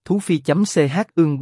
Thú phi.ch ương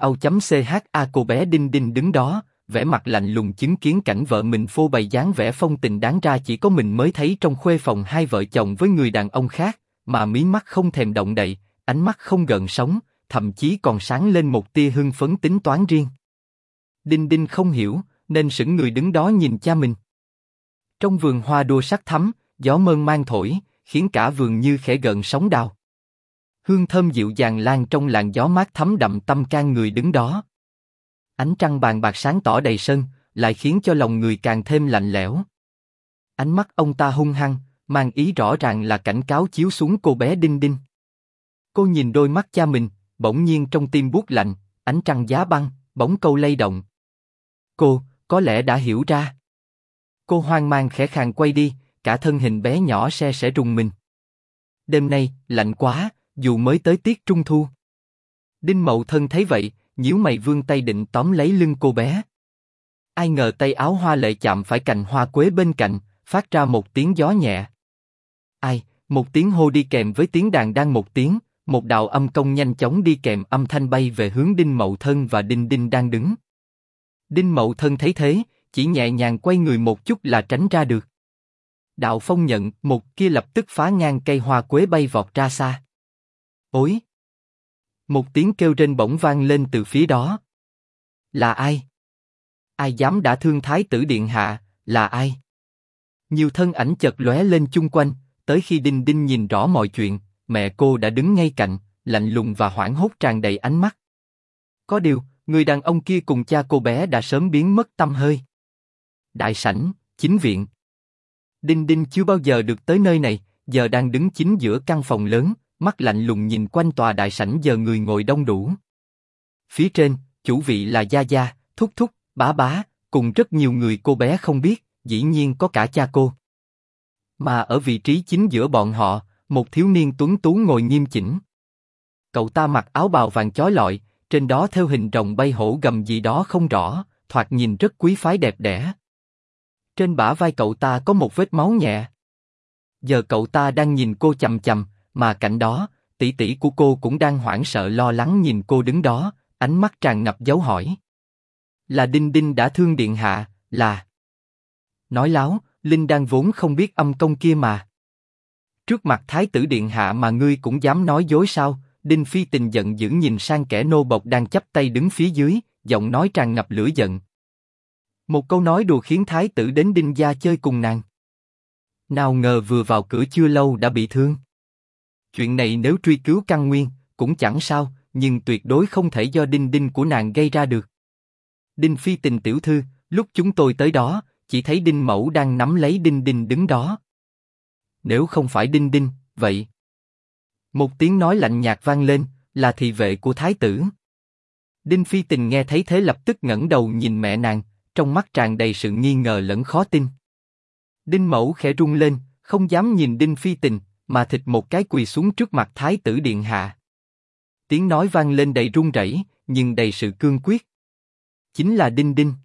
3D ao.ch cô bé Đinh Đinh đứng đó, vẻ mặt lạnh lùng chứng kiến cảnh vợ mình phô bày dáng vẻ phong tình đáng ra chỉ có mình mới thấy trong khuê phòng hai vợ chồng với người đàn ông khác, mà mí mắt không thèm động đậy, ánh mắt không gợn sóng, thậm chí còn sáng lên một tia hưng phấn tính toán riêng. Đinh Đinh không hiểu, nên sững người đứng đó nhìn cha mình. Trong vườn hoa đua sắc thắm, gió mơn man thổi, khiến cả vườn như khẽ gợn sóng đào. Hương thơm dịu dàng lan trong làn gió mát thấm đậm tâm can người đứng đó. Ánh trăng bàn bạc sáng tỏ đầy sân, lại khiến cho lòng người càng thêm lạnh lẽo. Ánh mắt ông ta hung hăng, mang ý rõ ràng là cảnh cáo chiếu xuống cô bé Đinh Đinh. Cô nhìn đôi mắt cha mình, bỗng nhiên trong tim buốt lạnh, ánh trăng giá băng, bóng câu lay động. Cô, có lẽ đã hiểu ra. Cô hoang mang khẽ khàng quay đi, cả thân hình bé nhỏ se sẽ rùng mình. Đêm nay, lạnh quá, dù mới tới tiết trung thu. Đinh Mậu Thân thấy vậy, nhíu mày vươn tay định tóm lấy lưng cô bé. Ai ngờ tay áo hoa lệ chạm phải cành hoa quế bên cạnh, phát ra một tiếng gió nhẹ. Ai, một tiếng hô đi kèm với tiếng đàn đang một tiếng, một đạo âm công nhanh chóng đi kèm âm thanh bay về hướng Đinh Mậu Thân và Đinh Đinh đang đứng. Đinh Mậu Thân thấy thế, chỉ nhẹ nhàng quay người một chút là tránh ra được. Đạo phong nhận, một kia lập tức phá ngang cây hoa quế bay vọt ra xa. Ối! Một tiếng kêu rên bỗng vang lên từ phía đó. Là ai? Ai dám đả thương Thái tử điện hạ, là ai? Nhiều thân ảnh chợt lóe lên chung quanh, tới khi Đinh Đinh nhìn rõ mọi chuyện, mẹ cô đã đứng ngay cạnh, lạnh lùng và hoảng hốt tràn đầy ánh mắt. Có điều, người đàn ông kia cùng cha cô bé đã sớm biến mất tăm hơi. Đại sảnh, chính viện. Đinh Đinh chưa bao giờ được tới nơi này, giờ đang đứng chính giữa căn phòng lớn, mắt lạnh lùng nhìn quanh tòa đại sảnh giờ người ngồi đông đủ. Phía trên, chủ vị là Gia Gia, Thúc Thúc, Bá Bá, cùng rất nhiều người cô bé không biết, dĩ nhiên có cả cha cô. Mà ở vị trí chính giữa bọn họ, một thiếu niên tuấn tú ngồi nghiêm chỉnh. Cậu ta mặc áo bào vàng chói lọi, trên đó theo hình rồng bay hổ gầm gì đó không rõ, thoạt nhìn rất quý phái đẹp đẽ. Trên bả vai cậu ta có một vết máu nhẹ. Giờ cậu ta đang nhìn cô chằm chằm, mà cạnh đó, tỷ tỷ của cô cũng đang hoảng sợ lo lắng nhìn cô đứng đó, ánh mắt tràn ngập dấu hỏi. Là Đinh Đinh đã thương điện hạ, là... Nói láo, Linh đang vốn không biết âm công kia mà. Trước mặt Thái tử điện hạ mà ngươi cũng dám nói dối sao? Đinh Phi Tình giận dữ nhìn sang kẻ nô bộc đang chắp tay đứng phía dưới, giọng nói tràn ngập lửa giận. Một câu nói đùa khiến Thái tử đến Đinh gia chơi cùng nàng. Nào ngờ vừa vào cửa chưa lâu đã bị thương. Chuyện này nếu truy cứu căn nguyên, cũng chẳng sao, nhưng tuyệt đối không thể do Đinh Đinh của nàng gây ra được. Đinh Phi Tình tiểu thư, lúc chúng tôi tới đó, chỉ thấy Đinh Mẫu đang nắm lấy Đinh Đinh đứng đó. Nếu không phải Đinh Đinh, vậy... Một tiếng nói lạnh nhạt vang lên, là thị vệ của Thái tử. Đinh Phi Tình nghe thấy thế lập tức ngẩng đầu nhìn mẹ nàng, trong mắt tràn đầy sự nghi ngờ lẫn khó tin. Đinh Mẫu khẽ run lên, không dám nhìn Đinh Phi Tình, mà thịt một cái quỳ xuống trước mặt Thái tử điện hạ. Tiếng nói vang lên đầy run rẩy, nhưng đầy sự cương quyết. Chính là Đinh Đinh.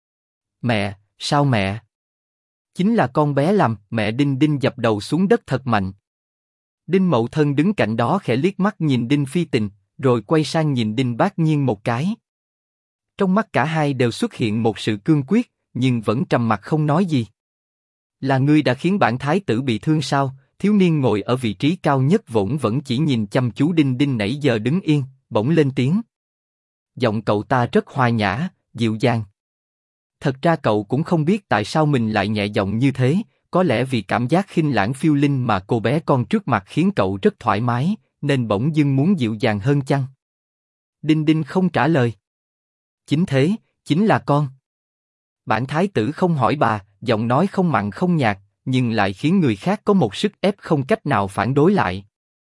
Mẹ, sao mẹ? Chính là con bé làm. Mẹ Đinh Đinh dập đầu xuống đất thật mạnh. Đinh Mậu Thân đứng cạnh đó khẽ liếc mắt nhìn Đinh Phi Tình, rồi quay sang nhìn Đinh Bác Nhiên một cái. Trong mắt cả hai đều xuất hiện một sự cương quyết, nhưng vẫn trầm mặc không nói gì. Là ngươi đã khiến bản thái tử bị thương sao? Thiếu niên ngồi ở vị trí cao nhất vốn vẫn chỉ nhìn chăm chú Đinh Đinh nãy giờ đứng yên, bỗng lên tiếng. Giọng cậu ta rất hòa nhã, dịu dàng. Thật ra cậu cũng không biết tại sao mình lại nhẹ giọng như thế, có lẽ vì cảm giác khinh lãng phiêu linh mà cô bé con trước mặt khiến cậu rất thoải mái, nên bỗng dưng muốn dịu dàng hơn chăng? Đinh Đinh không trả lời. Chính thế, chính là con. Bản thái tử không hỏi bà, giọng nói không mặn không nhạt, nhưng lại khiến người khác có một sức ép không cách nào phản đối lại.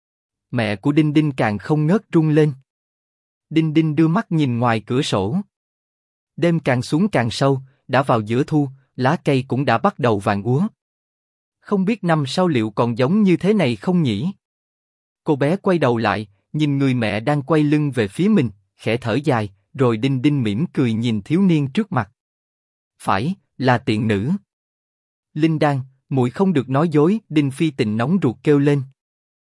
Mẹ của Đinh Đinh càng không ngớt run lên. Đinh Đinh đưa mắt nhìn ngoài cửa sổ. Đêm càng xuống càng sâu, đã vào giữa thu, lá cây cũng đã bắt đầu vàng úa. Không biết năm sau liệu còn giống như thế này không nhỉ? Cô bé quay đầu lại, nhìn người mẹ đang quay lưng về phía mình, khẽ thở dài, rồi Đinh Đinh mỉm cười nhìn thiếu niên trước mặt. Phải, là tiện nữ. Linh Đan, muội không được nói dối. Đinh Phi Tình nóng ruột kêu lên.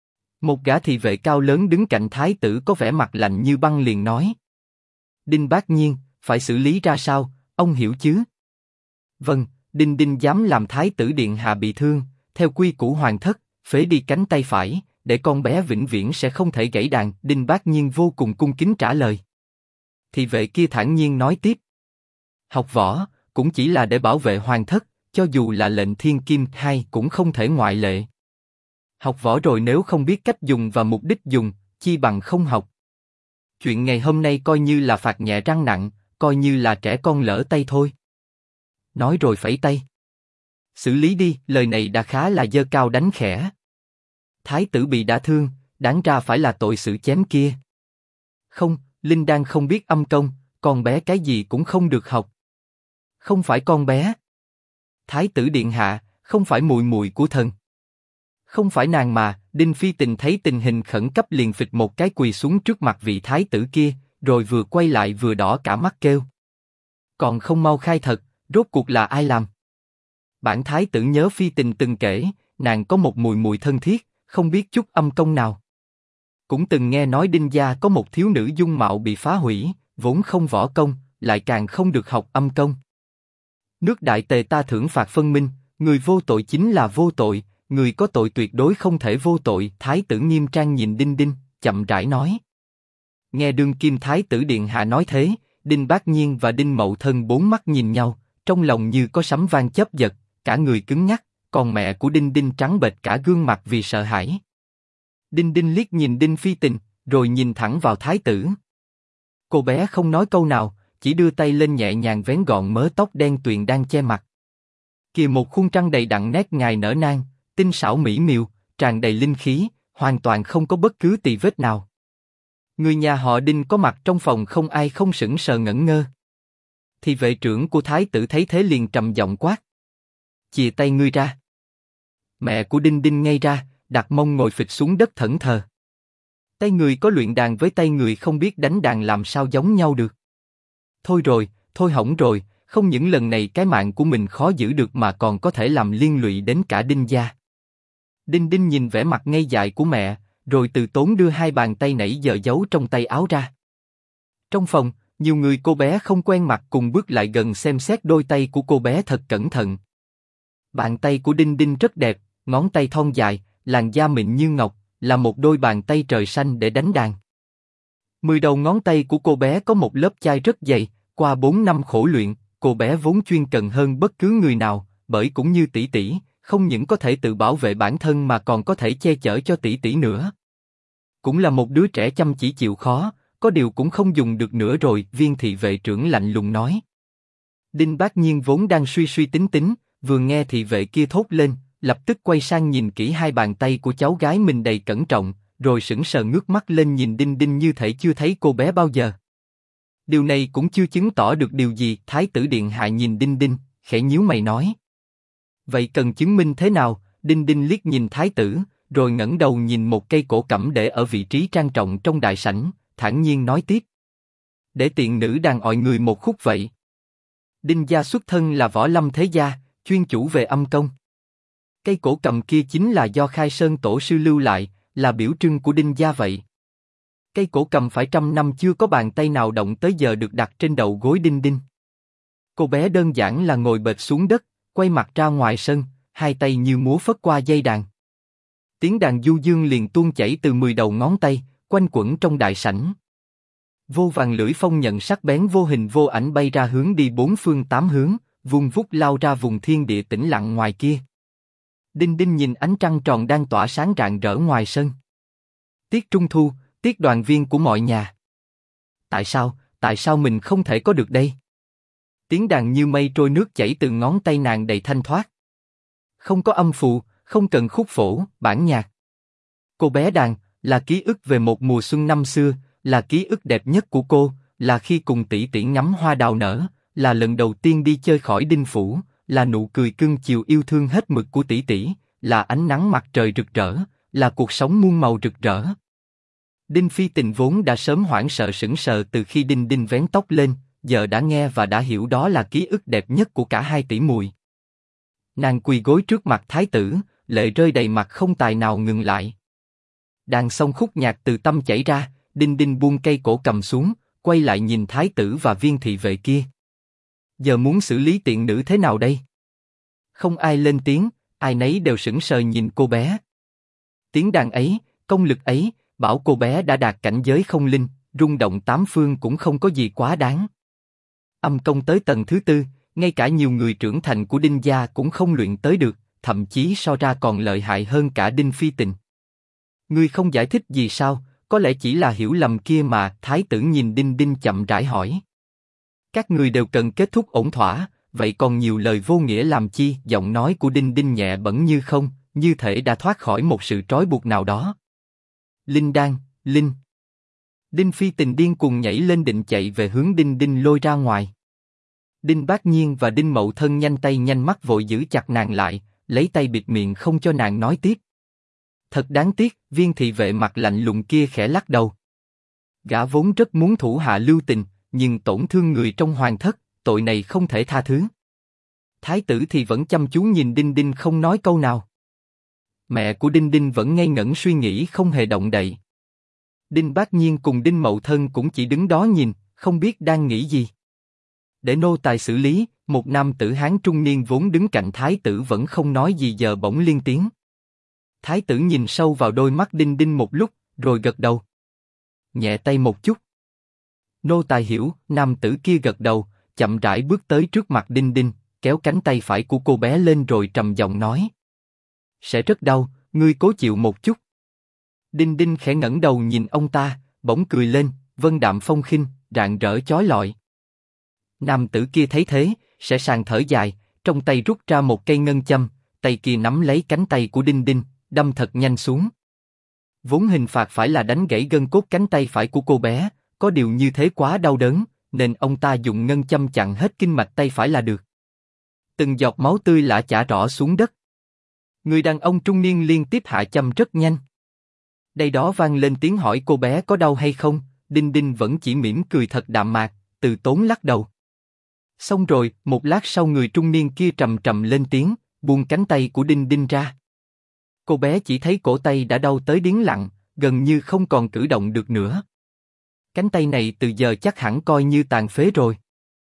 Một gã thị vệ cao lớn đứng cạnh thái tử có vẻ mặt lạnh như băng liền nói. Đinh Bác Nhiên, phải xử lý ra sao, ông hiểu chứ? Vâng, Đinh Đinh dám làm thái tử điện hạ bị thương, theo quy củ hoàng thất, phế đi cánh tay phải, để con bé vĩnh viễn sẽ không thể gãy đàn. Đinh Bác Nhiên vô cùng cung kính trả lời. Thị vệ kia thản nhiên nói tiếp. Học võ, cũng chỉ là để bảo vệ hoàng thất, cho dù là lệnh thiên kim hay cũng không thể ngoại lệ. Học võ rồi nếu không biết cách dùng và mục đích dùng, chi bằng không học. Chuyện ngày hôm nay coi như là phạt nhẹ răng nặng, coi như là trẻ con lỡ tay thôi. Nói rồi phẩy tay. Xử lý đi, lời này đã khá là giơ cao đánh khẽ. Thái tử bị đả thương, đáng ra phải là tội sự chém kia. Không, Linh Đan không biết âm công, con bé cái gì cũng không được học. Không phải con bé. Thái tử điện hạ, không phải muội muội của thần. Không phải nàng mà. Đinh Phi Tình thấy tình hình khẩn cấp liền phịch một cái quỳ xuống trước mặt vị thái tử kia, rồi vừa quay lại vừa đỏ cả mắt kêu. Còn không mau khai thật, rốt cuộc là ai làm? Bản thái tử nhớ Phi Tình từng kể, nàng có một muội muội thân thiết, không biết chút âm công nào. Cũng từng nghe nói Đinh gia có một thiếu nữ dung mạo bị phá hủy, vốn không võ công, lại càng không được học âm công. Nước Đại Tề ta thưởng phạt phân minh, người vô tội chính là vô tội, người có tội tuyệt đối không thể vô tội. Thái tử nghiêm trang nhìn Đinh Đinh, chậm rãi nói. Nghe đương kim thái tử điện hạ nói thế, Đinh Bác Nhiên và Đinh Mậu Thân bốn mắt nhìn nhau, trong lòng như có sấm vang chớp giật, cả người cứng nhắc, còn mẹ của Đinh Đinh trắng bệch cả gương mặt vì sợ hãi. Đinh Đinh liếc nhìn Đinh Phi Tình, rồi nhìn thẳng vào thái tử. Cô bé không nói câu nào, chỉ đưa tay lên nhẹ nhàng vén gọn mớ tóc đen tuyền đang che mặt. Kìa một khuôn trăng đầy đặn nét ngài nở nang, tinh xảo mỹ miều, tràn đầy linh khí, hoàn toàn không có bất cứ tì vết nào. Người nhà họ Đinh có mặt trong phòng không ai không sững sờ ngẩn ngơ. Thì vệ trưởng của thái tử thấy thế liền trầm giọng quát. Chìa tay ngươi ra. Mẹ của Đinh Đinh ngây ra, đặt mông ngồi phịch xuống đất thẫn thờ. Tay người có luyện đàn với tay người không biết đánh đàn làm sao giống nhau được. Thôi rồi, thôi hỏng rồi, không những lần này cái mạng của mình khó giữ được mà còn có thể làm liên lụy đến cả Đinh gia. Đinh Đinh nhìn vẻ mặt ngây dại của mẹ, rồi từ tốn đưa hai bàn tay nãy giờ giấu trong tay áo ra. Trong phòng, nhiều người cô bé không quen mặt cùng bước lại gần xem xét đôi tay của cô bé thật cẩn thận. Bàn tay của Đinh Đinh rất đẹp, ngón tay thon dài, làn da mịn như ngọc, là một đôi bàn tay trời xanh để đánh đàn. 10 đầu ngón tay của cô bé có một lớp chai rất dày, qua 4 năm khổ luyện, cô bé vốn chuyên cần hơn bất cứ người nào, bởi cũng như tỷ tỷ, không những có thể tự bảo vệ bản thân mà còn có thể che chở cho tỷ tỷ nữa. Cũng là một đứa trẻ chăm chỉ chịu khó, có điều cũng không dùng được nữa rồi. Viên thị vệ trưởng lạnh lùng nói. Đinh Bác Nhiên vốn đang suy suy tính tính, vừa nghe thị vệ kia thốt lên, lập tức quay sang nhìn kỹ hai bàn tay của cháu gái mình đầy cẩn trọng, rồi sững sờ ngước mắt lên nhìn Đinh Đinh như thể chưa thấy cô bé bao giờ. Điều này cũng chưa chứng tỏ được điều gì. Thái tử điện hạ nhìn Đinh Đinh, khẽ nhíu mày nói. Vậy cần chứng minh thế nào? Đinh Đinh liếc nhìn thái tử, rồi ngẩng đầu nhìn một cây cổ cẩm để ở vị trí trang trọng trong đại sảnh, thản nhiên nói tiếp. Để tiện nữ đàn ọi người một khúc vậy. Đinh gia xuất thân là võ lâm thế gia, chuyên chủ về âm công. Cây cổ cầm kia chính là do Khai Sơn tổ sư lưu lại, là biểu trưng của Đinh gia vậy. Cây cổ cầm phải 100 năm chưa có bàn tay nào động tới giờ được đặt trên đầu gối Đinh Đinh. Cô bé đơn giản là ngồi bệt xuống đất, quay mặt ra ngoài sân, hai tay như múa phất qua dây đàn. Tiếng đàn du dương liền tuôn chảy từ 10 đầu ngón tay, quanh quẩn trong đại sảnh. Vô vàn lưỡi phong nhận sắc bén vô hình vô ảnh bay ra hướng đi bốn phương tám hướng, vung vút lao ra vùng thiên địa tĩnh lặng ngoài kia. Đinh Đinh nhìn ánh trăng tròn đang tỏa sáng rạng rỡ ngoài sân. Tiết Trung Thu, tiết đoàn viên của mọi nhà. Tại sao mình không thể có được đây? Tiếng đàn như mây trôi nước chảy từ ngón tay nàng đầy thanh thoát. Không có âm phụ, không cần khúc phổ, bản nhạc. Cô bé đàn, là ký ức về một mùa xuân năm xưa, là ký ức đẹp nhất của cô, là khi cùng tỷ tỷ ngắm hoa đào nở, là lần đầu tiên đi chơi khỏi Đinh phủ, là nụ cười cưng chiều yêu thương hết mực của tỷ tỷ, là ánh nắng mặt trời rực rỡ, là cuộc sống muôn màu rực rỡ. Đinh Phi Tình vốn đã sớm hoảng sợ sững sờ từ khi Đinh Đinh vén tóc lên, giờ đã nghe và đã hiểu đó là ký ức đẹp nhất của cả hai tỷ muội. Nàng quỳ gối trước mặt thái tử, lệ rơi đầy mặt không tài nào ngừng lại. Đàn xong khúc nhạc từ tâm chảy ra, Đinh Đinh buông cây cổ cầm xuống, quay lại nhìn thái tử và viên thị vệ kia. Giờ muốn xử lý tiện nữ thế nào đây? Không ai lên tiếng, ai nấy đều sững sờ nhìn cô bé. Tiếng đàn ấy, công lực ấy, bảo cô bé đã đạt cảnh giới không linh, rung động tám phương cũng không có gì quá đáng. Âm công tới tầng thứ tư, ngay cả nhiều người trưởng thành của Đinh gia cũng không luyện tới được, thậm chí so ra còn lợi hại hơn cả Đinh Phi Tình. Ngươi không giải thích gì sao? Có lẽ chỉ là hiểu lầm kia mà. Thái tử nhìn Đinh Đinh chậm rãi hỏi. Các người đều cần kết thúc ổn thỏa, vậy còn nhiều lời vô nghĩa làm chi? Giọng nói của Đinh Đinh nhẹ bẫng như không, như thể đã thoát khỏi một sự trói buộc nào đó. Linh đan, linh. Đinh Phi Tình điên cuồng nhảy lên định chạy về hướng Đinh Đinh lôi ra ngoài. Đinh Bác Nhiên và Đinh Mậu Thân nhanh tay nhanh mắt vội giữ chặt nàng lại, lấy tay bịt miệng không cho nàng nói tiếp. Thật đáng tiếc, viên thị vệ mặt lạnh lùng kia khẽ lắc đầu. Gã vốn rất muốn thủ hạ lưu tình, nhưng tổn thương người trong hoàng thất, tội này không thể tha thứ. Thái tử thì vẫn chăm chú nhìn Đinh Đinh không nói câu nào. Mẹ của Đinh Đinh vẫn ngây ngẩn suy nghĩ không hề động đậy. Đinh Bác Nhiên cùng Đinh Mậu Thân cũng chỉ đứng đó nhìn, không biết đang nghĩ gì. Để nô tài xử lý, một nam tử Hán trung niên vốn đứng cạnh thái tử vẫn không nói gì giờ bỗng liên tiếng. Thái tử nhìn sâu vào đôi mắt Đinh Đinh một lúc, rồi gật đầu. Nhẹ tay một chút. Nô tài hiểu, nam tử kia gật đầu, chậm rãi bước tới trước mặt Đinh Đinh, kéo cánh tay phải của cô bé lên rồi trầm giọng nói. Sẽ rất đau, ngươi cố chịu một chút. Đinh Đinh khẽ ngẩng đầu nhìn ông ta, bỗng cười lên, vân đạm phong khinh, rạng rỡ chói lọi. Nam tử kia thấy thế, sẽ sàng thở dài, trong tay rút ra một cây ngân châm, tay kia nắm lấy cánh tay của Đinh Đinh, đâm thật nhanh xuống. Vốn hình phạt phải là đánh gãy gân cốt cánh tay phải của cô bé, có điều như thế quá đau đớn, nên ông ta dùng ngân châm chặn hết kinh mạch tay phải là được. Từng giọt máu tươi lã chả rõ xuống đất. Người đàn ông trung niên liên tiếp hạ châm rất nhanh. Đây đó vang lên tiếng hỏi cô bé có đau hay không, Đinh Đinh vẫn chỉ mỉm cười thật đạm mạc, từ tốn lắc đầu. Xong rồi, một lát sau người trung niên kia trầm trầm lên tiếng, buông cánh tay của Đinh Đinh ra. Cô bé chỉ thấy cổ tay đã đau tới điếng lặng, gần như không còn cử động được nữa. Cánh tay này từ giờ chắc hẳn coi như tàn phế rồi.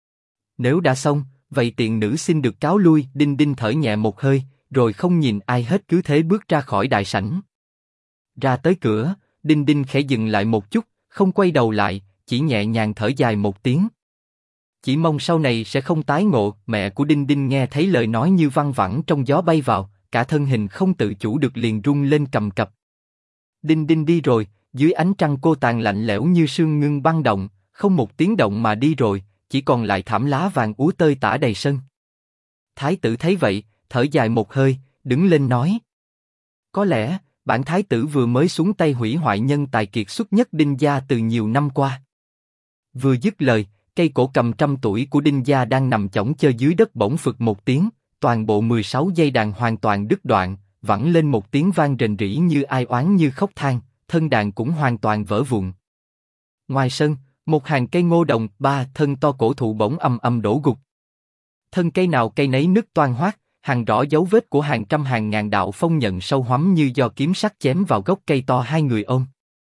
Nếu đã xong, vậy tiện nữ xin được cáo lui. Đinh Đinh thở nhẹ một hơi, rồi không nhìn ai hết cứ thế bước ra khỏi đại sảnh. Ra tới cửa, Đinh Đinh khẽ dừng lại một chút, không quay đầu lại, chỉ nhẹ nhàng thở dài một tiếng. Chỉ mong sau này sẽ không tái ngộ. Mẹ của Đinh Đinh nghe thấy lời nói như văng vẳng trong gió bay vào, cả thân hình không tự chủ được liền rung lên cầm cập. Đinh Đinh đi rồi, dưới ánh trăng cô tàn lạnh lẽo như sương ngưng băng động, không một tiếng động mà đi rồi, chỉ còn lại thảm lá vàng úa tơi tả đầy sân. Thái tử thấy vậy, thở dài một hơi, đứng lên nói: có lẽ bản thái tử vừa mới xuống tay hủy hoại nhân tài kiệt xuất nhất Đinh gia từ nhiều năm qua. Vừa dứt lời, cây cổ cầm 100 tuổi của Đinh gia đang nằm chõng chơ dưới đất bỗng phực một tiếng, toàn bộ 16 dây đàn hoàn toàn đứt đoạn, vẳng lên một tiếng vang rền rĩ như ai oán như khóc than, thân đàn cũng hoàn toàn vỡ vụn. Ngoài sân, một hàng cây ngô đồng 3 thân to cổ thụ bỗng âm âm đổ gục. Thân cây nào cây nấy nứt toang hoác, hằn rõ dấu vết của hàng trăm hàng ngàn đạo phong nhận sâu hoắm như do kiếm sắc chém vào gốc cây to hai người ôm.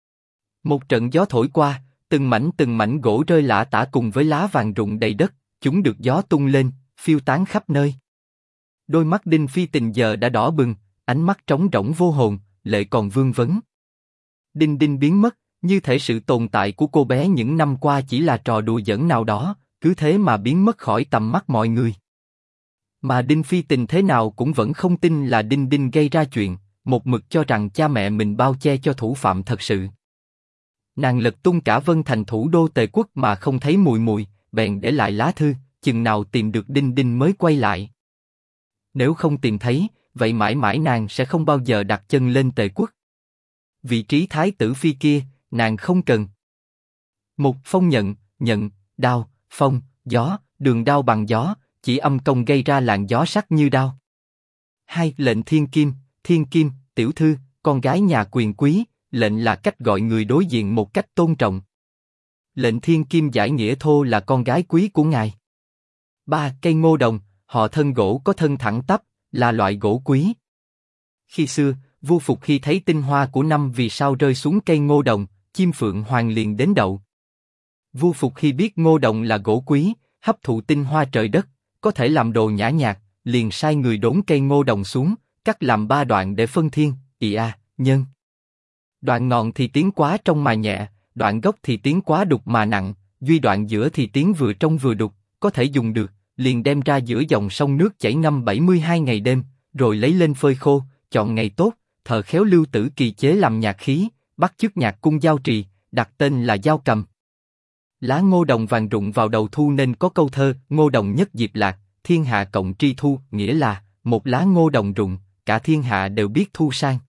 Một trận gió thổi qua, từng mảnh gỗ rơi lả tả cùng với lá vàng rụng đầy đất, chúng được gió tung lên, phiêu tán khắp nơi. Đôi mắt Đinh Phi Tình giờ đã đỏ bừng, ánh mắt trống rỗng vô hồn, lệ còn vương vấn. Đinh Đinh biến mất, như thể sự tồn tại của cô bé những năm qua chỉ là trò đùa giỡn nào đó, cứ thế mà biến mất khỏi tầm mắt mọi người. Mà Đinh Phi Tình thế nào cũng vẫn không tin là Đinh Đinh gây ra chuyện, một mực cho rằng cha mẹ mình bao che cho thủ phạm thật sự. Nàng lật tung cả Vân Thành thủ đô Tề quốc mà không thấy mùi mùi, bèn để lại lá thư, chừng nào tìm được Đinh Đinh mới quay lại. Nếu không tìm thấy, vậy mãi mãi nàng sẽ không bao giờ đặt chân lên Tề quốc. Vị trí thái tử phi kia, nàng không cần. Một phong nhận, đao, phong, gió, đường đao bằng gió, chỉ âm công gây ra làn gió sắc như đao. Hai lệnh thiên kim, tiểu thư, con gái nhà quyền quý, lệnh là cách gọi người đối diện một cách tôn trọng. Lệnh thiên kim giải nghĩa thô là con gái quý của ngài. 3 cây ngô đồng, họ thân gỗ có thân thẳng tắp, là loại gỗ quý. Khi xưa, Vua Phục khi thấy tinh hoa của 5 vì sao rơi xuống cây ngô đồng, chim phượng hoàng liền đến đậu. Vua Phục khi biết ngô đồng là gỗ quý, hấp thụ tinh hoa trời đất, có thể làm đồ nhã nhạc, liền sai người đốn cây ngô đồng xuống, cắt làm 3 đoạn để phân thiên, nhân. Đoạn ngọn thì tiếng quá trong mà nhẹ, đoạn gốc thì tiếng quá đục mà nặng, duy đoạn giữa thì tiếng vừa trong vừa đục, có thể dùng được, liền đem ra giữa dòng sông nước chảy ngâm 72 ngày đêm, rồi lấy lên phơi khô, chọn ngày tốt, thợ khéo Lưu Tử Kỳ chế làm nhạc khí, bắt chước nhạc cung giao trì, đặt tên là Giao Cầm. Lá ngô đồng vàng rụng vào đầu thu nên có câu thơ, ngô đồng nhất diệp lạc, thiên hạ cộng tri thu, nghĩa là, một lá ngô đồng rụng, cả thiên hạ đều biết thu sang.